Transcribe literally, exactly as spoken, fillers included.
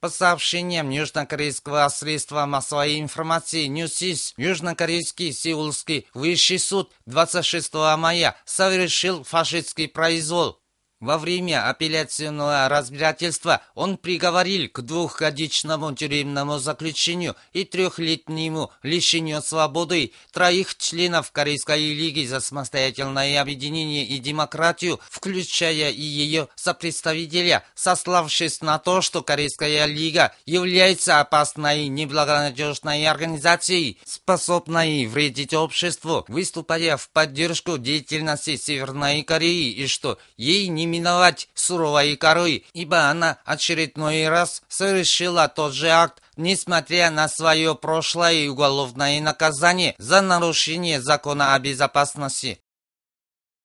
По сообщениям южнокорейского средства массовой информации Ньюсис, южнокорейский Сеульский высший суд двадцать шестого мая совершил фашистский произвол. Во время апелляционного разбирательства он приговорил к двухгодичному тюремному заключению и трехлетнему лишению свободы троих членов Корейской лиги за самостоятельное объединение и демократию, включая и ее сопредставителя, сославшись на то, что Корейская лига является опасной неблагонадежной организацией, способной вредить обществу, выступая в поддержку деятельности Северной Кореи, и что ей не миновать суровой коры, ибо она очередной раз совершила тот же акт, несмотря на свое прошлое и уголовное наказание за нарушение закона о безопасности.